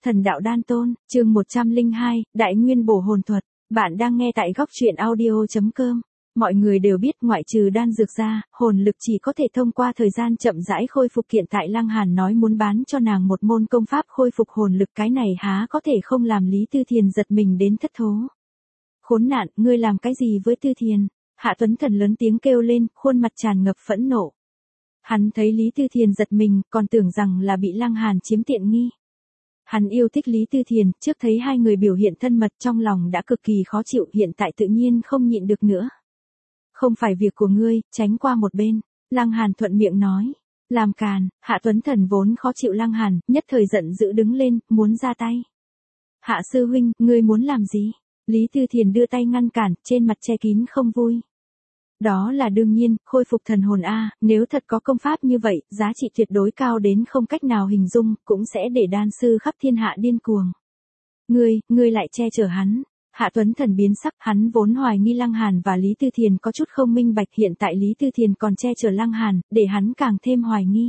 Thần đạo đan tôn, chương 102, Đại Nguyên bổ hồn thuật. Bạn đang nghe tại góc truyện audio.com. Mọi người đều biết ngoại trừ đan dược ra, hồn lực chỉ có thể thông qua thời gian chậm rãi khôi phục. Hiện tại Lăng Hàn nói muốn bán cho nàng một môn công pháp khôi phục hồn lực, cái này há có thể không làm Lý Tư Thiền giật mình đến thất thố. Khốn nạn, ngươi làm cái gì với Tư Thiền? Hạ Tuấn Thần lớn tiếng kêu lên, khuôn mặt tràn ngập phẫn nộ. Hắn thấy Lý Tư Thiền giật mình, còn tưởng rằng là bị Lăng Hàn chiếm tiện nghi. Hắn yêu thích Lý Tư Thiền, trước thấy hai người biểu hiện thân mật trong lòng đã cực kỳ khó chịu, hiện tại tự nhiên không nhịn được nữa. Không phải việc của ngươi, tránh qua một bên. Lăng Hàn thuận miệng nói. Làm càn, Hạ Tuấn Thần vốn khó chịu Lăng Hàn, nhất thời giận dữ đứng lên, muốn ra tay. Hạ sư huynh, ngươi muốn làm gì? Lý Tư Thiền đưa tay ngăn cản, trên mặt che kín không vui. Đó là đương nhiên, khôi phục thần hồn a, nếu thật có công pháp như vậy, giá trị tuyệt đối cao đến không cách nào hình dung, cũng sẽ để đan sư khắp thiên hạ điên cuồng. Ngươi lại che chở hắn. Hạ Tuấn Thần biến sắc, hắn vốn hoài nghi Lăng Hàn và Lý Tư Thiền có chút không minh bạch, hiện tại Lý Tư Thiền còn che chở Lăng Hàn, để hắn càng thêm hoài nghi.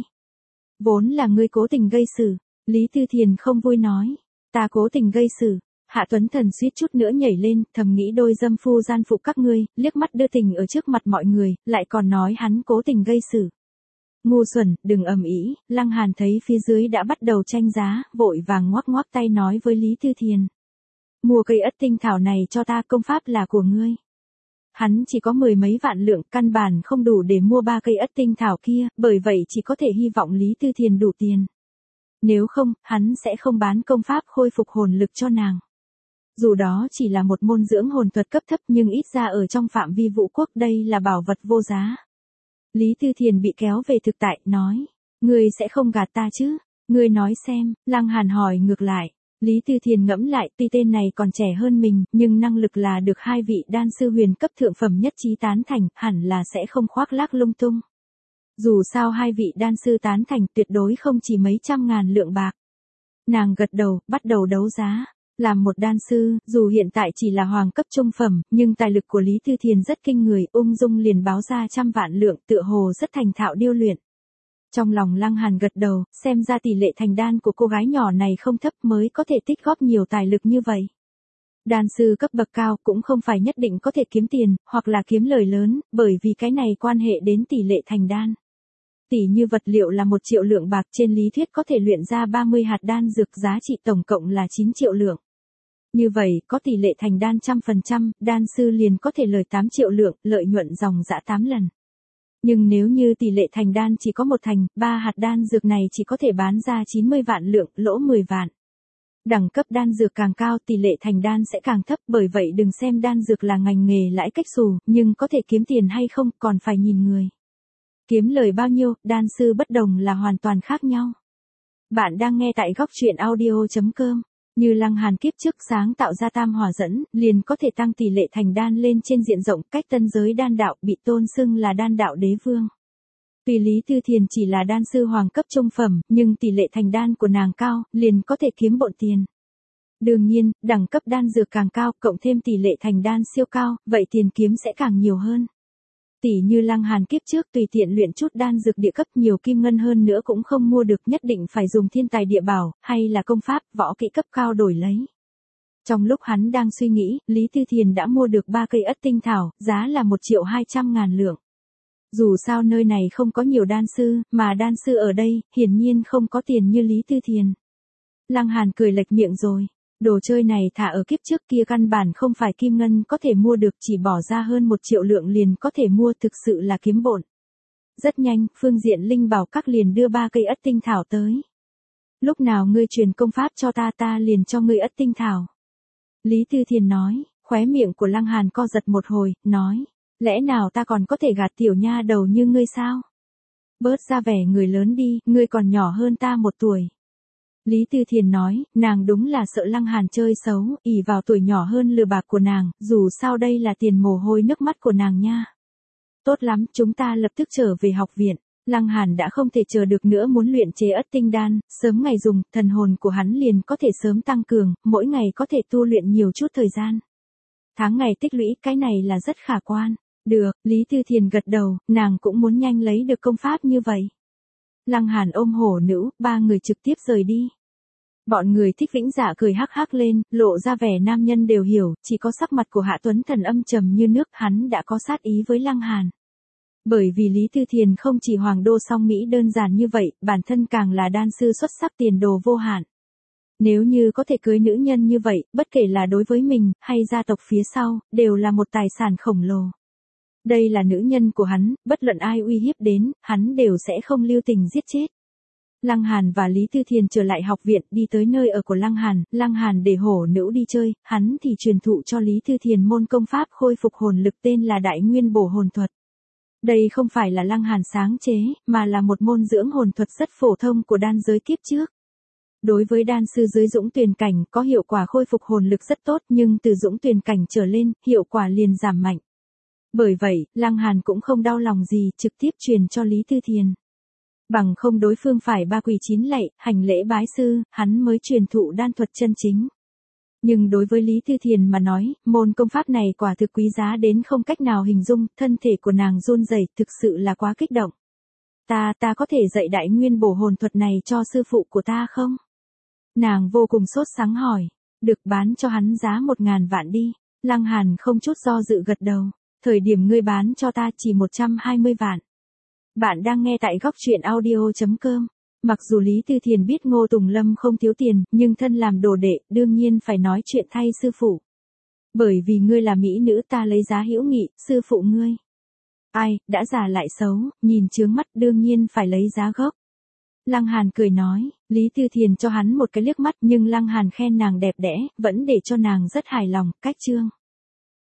Vốn là ngươi cố tình gây sự. Lý Tư Thiền không vui nói. Ta cố tình gây sự. Hạ Tuấn Thần suýt chút nữa nhảy lên, thầm nghĩ đôi dâm phu gian phụ các ngươi, liếc mắt đưa tình ở trước mặt mọi người, lại còn nói hắn cố tình gây sự. Ngu xuẩn, đừng ầm ĩ. Lăng Hàn thấy phía dưới đã bắt đầu tranh giá, vội vàng ngoắc ngoắc tay nói với Lý Tư Thiền. Mua cây ất tinh thảo này cho ta, công pháp là của ngươi. Hắn chỉ có 10 mấy vạn lượng, căn bản không đủ để mua 3 cây ất tinh thảo kia, bởi vậy chỉ có thể hy vọng Lý Tư Thiền đủ tiền. Nếu không, hắn sẽ không bán công pháp khôi phục hồn lực cho nàng. Dù đó chỉ là một môn dưỡng hồn thuật cấp thấp, nhưng ít ra ở trong phạm vi vũ quốc đây là bảo vật vô giá. Lý Tư Thiền bị kéo về thực tại, nói. Ngươi sẽ không gạt ta chứ? Ngươi nói xem. Lăng Hàn hỏi ngược lại. Lý Tư Thiền ngẫm lại, tuy tên này còn trẻ hơn mình, nhưng năng lực là được hai vị đan sư huyền cấp thượng phẩm nhất trí tán thành, hẳn là sẽ không khoác lác lung tung. Dù sao hai vị đan sư tán thành tuyệt đối không chỉ mấy trăm ngàn lượng bạc. Nàng gật đầu, bắt đầu đấu giá. Làm một đan sư, dù hiện tại chỉ là hoàng cấp trung phẩm, nhưng tài lực của Lý Tư Thiền rất kinh người, ung dung liền báo ra 100 vạn lượng, tựa hồ rất thành thạo điêu luyện. Trong lòng Lăng Hàn gật đầu, xem ra tỷ lệ thành đan của cô gái nhỏ này không thấp mới có thể tích góp nhiều tài lực như vậy. Đan sư cấp bậc cao cũng không phải nhất định có thể kiếm tiền, hoặc là kiếm lời lớn, bởi vì cái này quan hệ đến tỷ lệ thành đan. Tỷ như vật liệu là 1 triệu lượng bạc, trên lý thuyết có thể luyện ra 30 hạt đan dược, giá trị tổng cộng là 9 triệu lượng. Như vậy, có tỷ lệ thành đan 100%, đan sư liền có thể lời 8 triệu lượng, lợi nhuận dòng dã 8 lần. Nhưng nếu như tỷ lệ thành đan chỉ có 1 thành, 3 hạt đan dược này chỉ có thể bán ra 90 vạn lượng, lỗ 10 vạn. Đẳng cấp đan dược càng cao, tỷ lệ thành đan sẽ càng thấp, bởi vậy đừng xem đan dược là ngành nghề lãi cách xù, nhưng có thể kiếm tiền hay không, còn phải nhìn người. Kiếm lời bao nhiêu, đan sư bất đồng là hoàn toàn khác nhau. Bạn đang nghe tại góc truyện audio.com. Như Lăng Hàn kiếp trước sáng tạo ra tam hỏa dẫn, liền có thể tăng tỷ lệ thành đan lên trên diện rộng, cách tân giới đan đạo, bị tôn xưng là đan đạo đế vương. Tuy Lý Tư Thiền chỉ là đan sư hoàng cấp trung phẩm, nhưng tỷ lệ thành đan của nàng cao, liền có thể kiếm bộn tiền. Đương nhiên, đẳng cấp đan dược càng cao, cộng thêm tỷ lệ thành đan siêu cao, vậy tiền kiếm sẽ càng nhiều hơn. Tỷ như Lăng Hàn kiếp trước tùy tiện luyện chút đan dược địa cấp, nhiều kim ngân hơn nữa cũng không mua được, nhất định phải dùng thiên tài địa bảo, hay là công pháp, võ kỹ cấp cao đổi lấy. Trong lúc hắn đang suy nghĩ, Lý Tư Thiền đã mua được 3 cây ất tinh thảo, giá là 1.200.000 lượng. Dù sao nơi này không có nhiều đan sư, mà đan sư ở đây, hiển nhiên không có tiền như Lý Tư Thiền. Lăng Hàn cười lệch miệng rồi. Đồ chơi này thả ở kiếp trước kia căn bản không phải kim ngân có thể mua được, chỉ bỏ ra hơn 1 triệu lượng liền có thể mua, thực sự là kiếm bộn. Rất nhanh, phương diện linh bảo các liền đưa 3 cây ất tinh thảo tới. Lúc nào ngươi truyền công pháp cho ta liền cho ngươi ất tinh thảo. Lý Tư Thiền nói, khóe miệng của Lăng Hàn co giật một hồi, nói, lẽ nào ta còn có thể gạt tiểu nha đầu như ngươi sao? Bớt ra vẻ người lớn đi, ngươi còn nhỏ hơn ta 1 tuổi. Lý Tư Thiền nói, nàng đúng là sợ Lăng Hàn chơi xấu, ỷ vào tuổi nhỏ hơn lừa bạc của nàng, dù sao đây là tiền mồ hôi nước mắt của nàng nha. Tốt lắm, chúng ta lập tức trở về học viện. Lăng Hàn đã không thể chờ được nữa, muốn luyện chế ất tinh đan, sớm ngày dùng, thần hồn của hắn liền có thể sớm tăng cường, mỗi ngày có thể tu luyện nhiều chút thời gian. Tháng ngày tích lũy, cái này là rất khả quan. Được, Lý Tư Thiền gật đầu, nàng cũng muốn nhanh lấy được công pháp như vậy. Lăng Hàn ôm hổ nữ, 3 người trực tiếp rời đi. Bọn người Thích Vĩnh Dạ cười hắc hắc lên, lộ ra vẻ nam nhân đều hiểu, chỉ có sắc mặt của Hạ Tuấn Thần âm trầm như nước, hắn đã có sát ý với Lăng Hàn. Bởi vì Lý Tư Thiền không chỉ hoàng đô song Mỹ đơn giản như vậy, bản thân càng là đan sư xuất sắc tiền đồ vô hạn. Nếu như có thể cưới nữ nhân như vậy, bất kể là đối với mình, hay gia tộc phía sau, đều là một tài sản khổng lồ. Đây là nữ nhân của hắn, bất luận ai uy hiếp đến, hắn đều sẽ không lưu tình giết chết. Lăng Hàn và Lý Tư Thiền trở lại học viện, đi tới nơi ở của Lăng Hàn để hổ nữ đi chơi, hắn thì truyền thụ cho Lý Tư Thiền môn công pháp khôi phục hồn lực tên là Đại Nguyên Bổ Hồn Thuật. Đây không phải là Lăng Hàn sáng chế, mà là một môn dưỡng hồn thuật rất phổ thông của đan giới kiếp trước. Đối với đan sư dưới dũng tuyền cảnh có hiệu quả khôi phục hồn lực rất tốt, nhưng từ dũng tuyền cảnh trở lên, hiệu quả liền giảm mạnh. Bởi vậy, Lăng Hàn cũng không đau lòng gì, trực tiếp truyền cho Lý Tư Thiền. Bằng không đối phương phải 3 quỳ 9 lạy, hành lễ bái sư, hắn mới truyền thụ đan thuật chân chính. Nhưng đối với Lý Tư Thiền mà nói, môn công pháp này quả thực quý giá đến không cách nào hình dung, thân thể của nàng run rẩy, thực sự là quá kích động. Ta có thể dạy Đại Nguyên Bổ Hồn Thuật này cho sư phụ của ta không? Nàng vô cùng sốt sắng hỏi. Được, bán cho hắn giá 1.000 vạn đi. Lăng Hàn không chút do dự gật đầu. Thời điểm ngươi bán cho ta chỉ 120 vạn. Bạn đang nghe tại góc truyện audio.com. Mặc dù Lý Tư Thiền biết Ngô Tùng Lâm không thiếu tiền, nhưng thân làm đồ đệ, đương nhiên phải nói chuyện thay sư phụ. Bởi vì ngươi là mỹ nữ, ta lấy giá hữu nghị, sư phụ ngươi. Ai, đã già lại xấu, nhìn chướng mắt, đương nhiên phải lấy giá gốc. Lăng Hàn cười nói, Lý Tư Thiền cho hắn một cái liếc mắt, nhưng Lăng Hàn khen nàng đẹp đẽ, vẫn để cho nàng rất hài lòng, cách chương.